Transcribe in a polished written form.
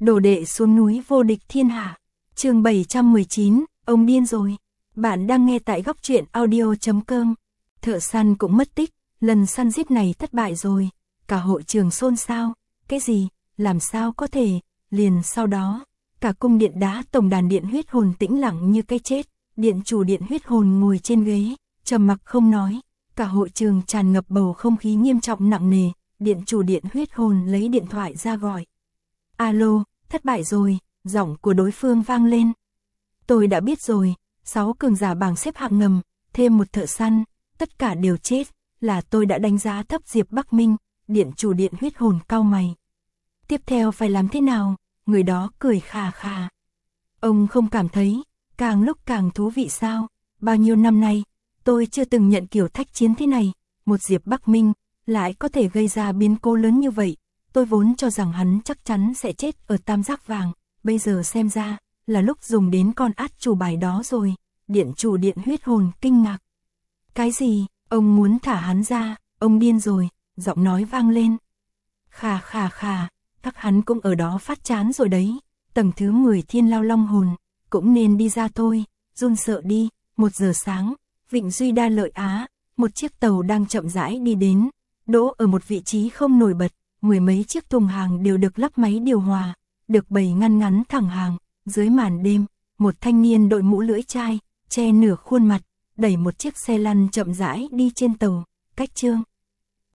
Đồ đệ xuống núi vô địch thiên hạ. Chương 719, ông điên rồi. Bạn đang nghe tại góc truyện audio.com. Thợ săn cũng mất tích, lần săn giết này thất bại rồi. Cả hội trường xôn xao. Cái gì? Làm sao có thể? Liền sau đó, cả cung điện đá tổng đàn điện huyết hồn tĩnh lặng như cái chết. Điện chủ điện huyết hồn ngồi trên ghế, trầm mặc không nói. Cả hội trường tràn ngập bầu không khí nghiêm trọng nặng nề. Điện chủ điện huyết hồn lấy điện thoại ra gọi. Alo, thất bại rồi, giọng của đối phương vang lên. Tôi đã biết rồi, 6 cường giả bảng xếp hạng ngầm, thêm một thợ săn, tất cả đều chết, là tôi đã đánh giá thấp Diệp Bắc Minh. Điện chủ điện huyết hồn cau mày. Tiếp theo phải làm thế nào? Người đó cười khà khà. Ông không cảm thấy, càng lúc càng thú vị sao? Bao nhiêu năm nay, tôi chưa từng nhận kiểu thách chiến thế này. Một Diệp Bắc Minh, lại có thể gây ra biến cố lớn như vậy. Tôi vốn cho rằng hắn chắc chắn sẽ chết ở tam giác vàng. Bây giờ xem ra, là lúc dùng đến con át chủ bài đó rồi. Điện chủ điện huyết hồn kinh ngạc. Cái gì? Ông muốn thả hắn ra? Ông điên rồi. Giọng nói vang lên. Khà khà khà. Các hắn cũng ở đó phát chán rồi đấy. Tầng thứ 10 thiên lao long hồn. Cũng nên đi ra thôi. Run sợ đi. 1 giờ sáng. Vịnh Duy Đa Lợi Á. Một chiếc tàu đang chậm rãi đi đến. Đỗ ở một vị trí không nổi bật. 10 mấy chiếc thùng hàng đều được lắp máy điều hòa. Được bày ngăn ngắn thẳng hàng. Dưới màn đêm, một thanh niên đội mũ lưỡi chai, che nửa khuôn mặt, đẩy một chiếc xe lăn chậm rãi đi trên tàu. Cách Chương